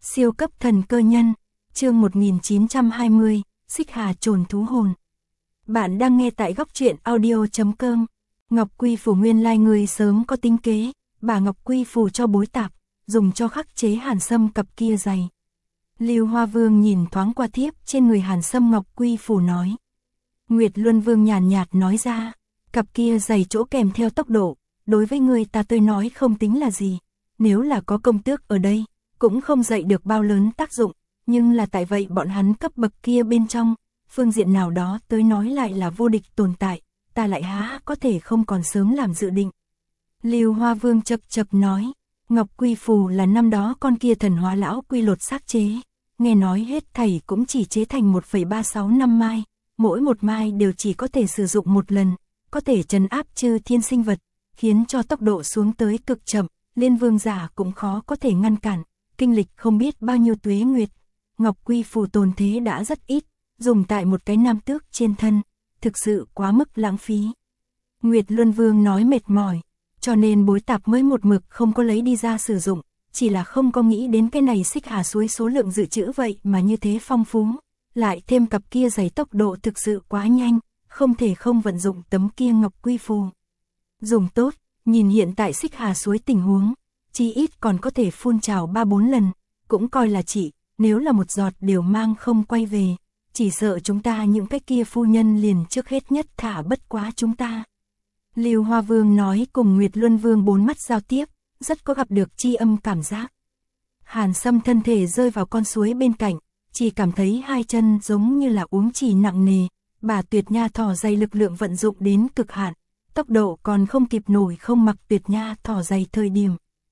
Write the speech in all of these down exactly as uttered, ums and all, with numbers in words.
Siêu cấp thần cơ nhân, chương một nghìn chín trăm hai mươi, Xích Hà trồn thú hồn. Bạn đang nghe tại góc truyện audio chấm com. Ngọc Quy Phủ nguyên lai người sớm có tính kế, bà Ngọc Quy Phủ cho bối tạp, dùng cho khắc chế Hàn Sâm cặp kia giày. Lưu Hoa Vương nhìn thoáng qua thiếp trên người Hàn Sâm. Ngọc Quy Phủ nói. Nguyệt Luân Vương nhàn nhạt nói ra, cặp kia giày chỗ kèm theo tốc độ, đối với người ta tôi nói không tính là gì, nếu là có công tước ở đây, cũng không dậy được bao lớn tác dụng, nhưng là tại vậy bọn hắn cấp bậc kia bên trong, phương diện nào đó tới nói lại là vô địch tồn tại, ta lại há có thể không còn sớm làm dự định. Lưu Hoa Vương chập chập nói, Ngọc Quy Phù là năm đó con kia thần hóa lão quy lột xác chế, nghe nói hết thảy cũng chỉ chế thành một phẩy ba sáu năm mai, mỗi một mai đều chỉ có thể sử dụng một lần, có thể trấn áp chư thiên sinh vật, khiến cho tốc độ xuống tới cực chậm, liên vương giả cũng khó có thể ngăn cản. Kinh lịch không biết bao nhiêu tuế nguyệt, Ngọc Quy Phù tồn thế đã rất ít, dùng tại một cái nam tước trên thân, thực sự quá mức lãng phí. Nguyệt Luân Vương nói mệt mỏi, cho nên bối tạp mới một mực không có lấy đi ra sử dụng, chỉ là không có nghĩ đến cái này Xích Hà suối số lượng dự trữ vậy mà như thế phong phú, lại thêm cặp kia giày tốc độ thực sự quá nhanh, không thể không vận dụng tấm kia Ngọc Quy Phù. Dùng tốt, nhìn hiện tại Xích Hà suối tình huống, chỉ ít còn có thể phun trào ba bốn lần, cũng coi là chỉ, nếu là một giọt đều mang không quay về, chỉ sợ chúng ta những cái kia phu nhân liền trước hết nhất thả bất quá chúng ta. Lưu Hoa Vương nói cùng Nguyệt Luân Vương bốn mắt giao tiếp, rất có gặp được chi âm cảm giác. Hàn Sâm thân thể rơi vào con suối bên cạnh, chỉ cảm thấy hai chân giống như là uống chỉ nặng nề, bà Tuyệt Nha thỏ giày lực lượng vận dụng đến cực hạn, tốc độ còn không kịp nổi không mặc Tuyệt Nha thỏ giày thời điểm.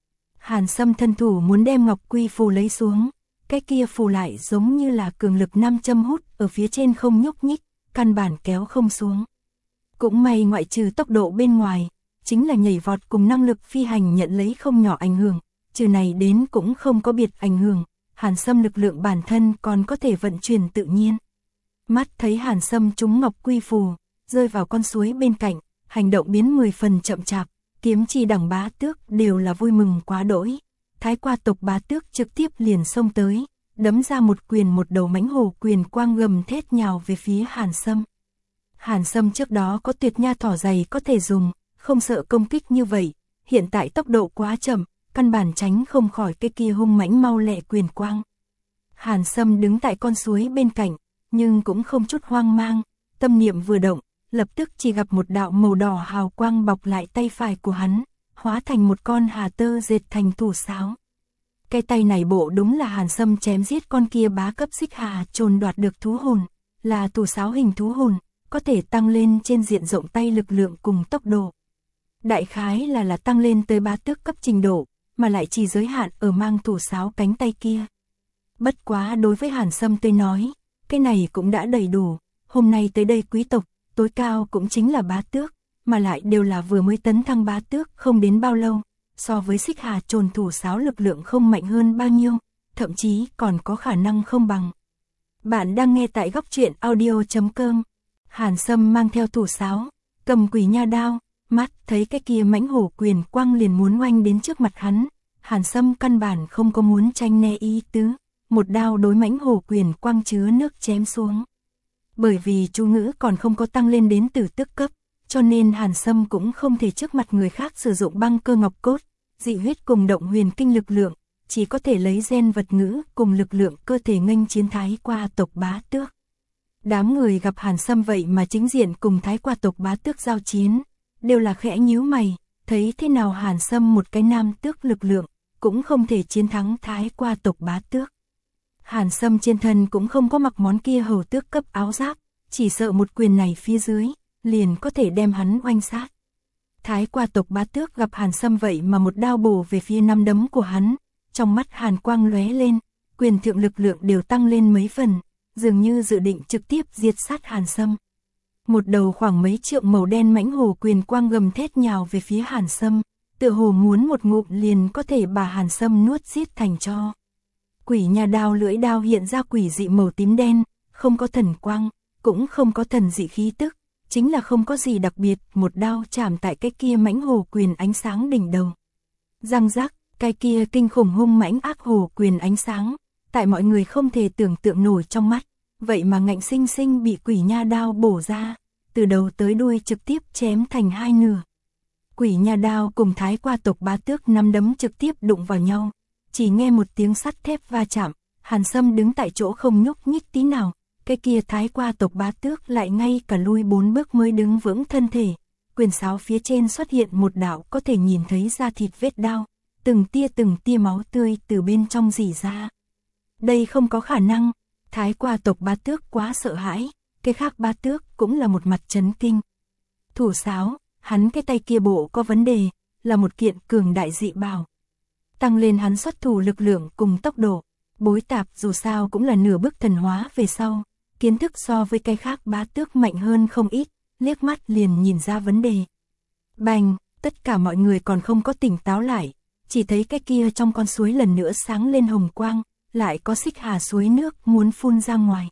Hàn Sâm thân thủ muốn đem Ngọc Quy Phù lấy xuống, cái kia phù lại giống như là cường lực nam châm hút ở phía trên không nhúc nhích, căn bản kéo không xuống. Cũng may ngoại trừ tốc độ bên ngoài, chính là nhảy vọt cùng năng lực phi hành nhận lấy không nhỏ ảnh hưởng, trừ này đến cũng không có biệt ảnh hưởng, Hàn Sâm lực lượng bản thân còn có thể vận chuyển tự nhiên. Mắt thấy Hàn Sâm trúng Ngọc Quy Phù, rơi vào con suối bên cạnh, hành động biến mười phần chậm chạp. Kiếm chi đẳng bá tước đều là vui mừng quá đỗi. Thái qua tộc bá tước trực tiếp liền xông tới, đấm ra một quyền một đầu mãnh hổ quyền quang gầm thét nhào về phía Hàn Sâm. Hàn Sâm trước đó có Tuyệt Nha thỏ giày có thể dùng, không sợ công kích như vậy, hiện tại tốc độ quá chậm, căn bản tránh không khỏi cái kia hung mãnh mau lẹ quyền quang. Hàn Sâm đứng tại con suối bên cạnh, nhưng cũng không chút hoang mang, tâm niệm vừa động, lập tức chỉ gặp một đạo màu đỏ hào quang bọc lại tay phải của hắn, hóa thành một con hà tơ dệt thành thủ sáo. Cái tay này bộ đúng là Hàn Sâm chém giết con kia bá cấp Xích Hà trồn đoạt được thú hồn, là thủ sáo hình thú hồn, có thể tăng lên trên diện rộng tay lực lượng cùng tốc độ. Đại khái là là tăng lên tới bá tước cấp trình độ, mà lại chỉ giới hạn ở mang thủ sáo cánh tay kia. Bất quá đối với Hàn Sâm tôi nói, cái này cũng đã đầy đủ, hôm nay tới đây quý tộc tối cao cũng chính là bá tước, mà lại đều là vừa mới tấn thăng bá tước không đến bao lâu, so với Xích Hà trồn thủ sáo lực lượng không mạnh hơn bao nhiêu, thậm chí còn có khả năng không bằng. Bạn đang nghe tại góc truyện audio chấm com. Hàn Sâm mang theo thủ sáo, cầm quỷ nha đao, mắt thấy cái kia mãnh hổ quyền quang liền muốn oanh đến trước mặt hắn, Hàn Sâm căn bản không có muốn tranh né ý tứ, một đao đối mãnh hổ quyền quang chứa nước chém xuống. Bởi vì chú ngữ còn không có tăng lên đến tử tước cấp, cho nên Hàn Sâm cũng không thể trước mặt người khác sử dụng băng cơ ngọc cốt, dị huyết cùng động huyền kinh lực lượng, chỉ có thể lấy gen vật ngữ cùng lực lượng cơ thể nghênh chiến thái qua tộc bá tước. Đám người gặp Hàn Sâm vậy mà chính diện cùng thái qua tộc bá tước giao chiến, đều là khẽ nhíu mày, thấy thế nào Hàn Sâm một cái nam tước lực lượng, cũng không thể chiến thắng thái qua tộc bá tước. Hàn Sâm trên thân cũng không có mặc món kia hầu tước cấp áo giáp, chỉ sợ một quyền này phía dưới, liền có thể đem hắn oanh sát. Thái qua tộc bá tước gặp Hàn Sâm vậy mà một đao bổ về phía nắm đấm của hắn, trong mắt hàn quang lóe lên, quyền thượng lực lượng đều tăng lên mấy phần, dường như dự định trực tiếp diệt sát Hàn Sâm. Một đầu khoảng mấy trượng màu đen mãnh hổ quyền quang gầm thét nhào về phía Hàn Sâm, tựa hồ muốn một ngụm liền có thể bà Hàn Sâm nuốt giết thành tro. Quỷ nha đao lưỡi đao hiện ra quỷ dị màu tím đen, không có thần quang, cũng không có thần dị khí tức, chính là không có gì đặc biệt, một đao chạm tại cái kia mãnh hổ quyền ánh sáng đỉnh đầu. Răng rắc, cái kia kinh khủng hung mãnh ác hổ quyền ánh sáng, tại mọi người không thể tưởng tượng nổi trong mắt, vậy mà ngạnh sinh sinh bị quỷ nha đao bổ ra, từ đầu tới đuôi trực tiếp chém thành hai nửa. Quỷ nha đao cùng Thái qua tộc bá tước nắm đấm trực tiếp đụng vào nhau, chỉ nghe một tiếng sắt thép va chạm, Hàn Sâm đứng tại chỗ không nhúc nhích tí nào, cái kia Thái qua tộc bá tước lại ngay cả lui bốn bước mới đứng vững thân thể, quyền sáo phía trên xuất hiện một đạo có thể nhìn thấy da thịt vết đao, từng tia từng tia máu tươi từ bên trong rỉ ra. Đây không có khả năng, Thái qua tộc bá tước quá sợ hãi, cái khác bá tước cũng là một mặt chấn kinh. Thủ sáo, hắn cái tay kia bộ có vấn đề, là một kiện cường đại dị bảo. Tăng lên hắn xuất thủ lực lượng cùng tốc độ, Bối Tạp dù sao cũng là nửa bước thần hóa về sau, kiến thức so với cái khác bá tước mạnh hơn không ít, liếc mắt liền nhìn ra vấn đề. Bành, tất cả mọi người còn không có tỉnh táo lại, chỉ thấy cái kia trong con suối lần nữa sáng lên hồng quang, lại có xích hà suối nước muốn phun ra ngoài.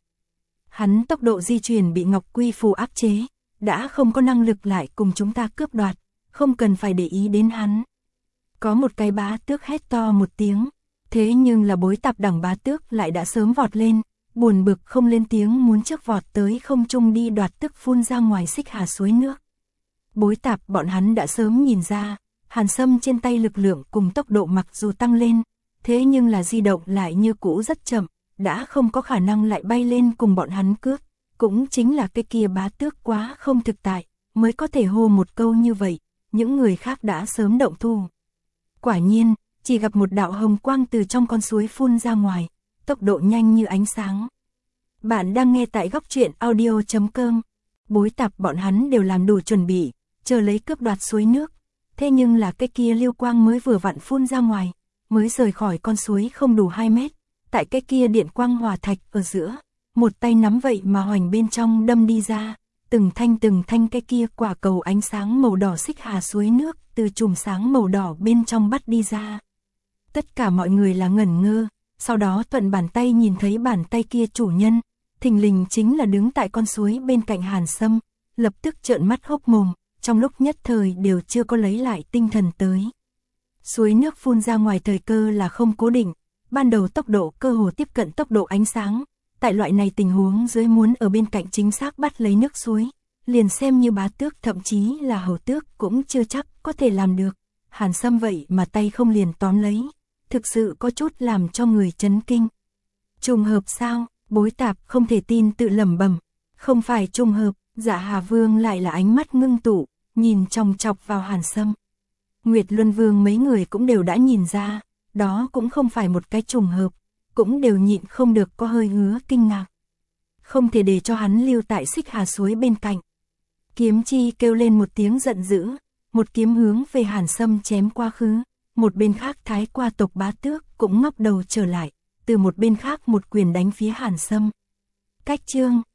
Hắn tốc độ di chuyển bị Ngọc Quy Phù áp chế, đã không có năng lực lại cùng chúng ta cướp đoạt, không cần phải để ý đến hắn. Có một cái bá tước hét to một tiếng, thế nhưng là Bối Tạp đẳng bá tước lại đã sớm vọt lên, buồn bực không lên tiếng muốn trước vọt tới không trung đi đoạt tức phun ra ngoài xích hà suối nước. Bối Tạp bọn hắn đã sớm nhìn ra, Hàn Sâm trên tay lực lượng cùng tốc độ mặc dù tăng lên, thế nhưng là di động lại như cũ rất chậm, đã không có khả năng lại bay lên cùng bọn hắn cướp, cũng chính là cái kia bá tước quá không thực tại, mới có thể hô một câu như vậy, những người khác đã sớm động thủ. Quả nhiên, chỉ gặp một đạo hồng quang từ trong con suối phun ra ngoài, tốc độ nhanh như ánh sáng. Bạn đang nghe tại góc truyện audio chấm com. Bối Tạp bọn hắn đều làm đủ chuẩn bị, chờ lấy cướp đoạt suối nước. Thế nhưng là cái kia lưu quang mới vừa vặn phun ra ngoài, mới rời khỏi con suối không đủ hai mét. Tại cái kia điện quang hòa thạch ở giữa, một tay nắm vậy mà hoành bên trong đâm đi ra, từng thanh từng thanh cái kia quả cầu ánh sáng màu đỏ xích hà suối nước từ chùm sáng màu đỏ bên trong bắt đi ra. Tất cả mọi người là ngẩn ngơ, sau đó thuận bàn tay nhìn thấy bàn tay kia chủ nhân, thình lình chính là đứng tại con suối bên cạnh Hàn Sâm, lập tức trợn mắt hốc mồm, trong lúc nhất thời đều chưa có lấy lại tinh thần tới. Suối nước phun ra ngoài thời cơ là không cố định, ban đầu tốc độ cơ hồ tiếp cận tốc độ ánh sáng, tại loại này tình huống dưới muốn ở bên cạnh chính xác bắt lấy nước suối, liền xem như bá tước thậm chí là hầu tước cũng chưa chắc có thể làm được. Hàn Sâm vậy mà tay không liền tóm lấy, thực sự có chút làm cho người chấn kinh. Trùng hợp sao? Bối Tạp không thể tin tự lẩm bẩm, không phải trùng hợp. Dạ Hà Vương lại là ánh mắt ngưng tụ, nhìn chòng chọc vào Hàn Sâm. Nguyệt Luân Vương mấy người cũng đều đã nhìn ra, đó cũng không phải một cái trùng hợp, cũng đều nhịn không được có hơi ngứa kinh ngạc. Không thể để cho hắn lưu tại xích hà suối bên cạnh. Kiếm Chi kêu lên một tiếng giận dữ, một kiếm hướng về Hàn Sâm chém qua khứ, một bên khác Thái qua tộc bá tước cũng ngóc đầu trở lại, từ một bên khác một quyền đánh phía Hàn Sâm. Cách chương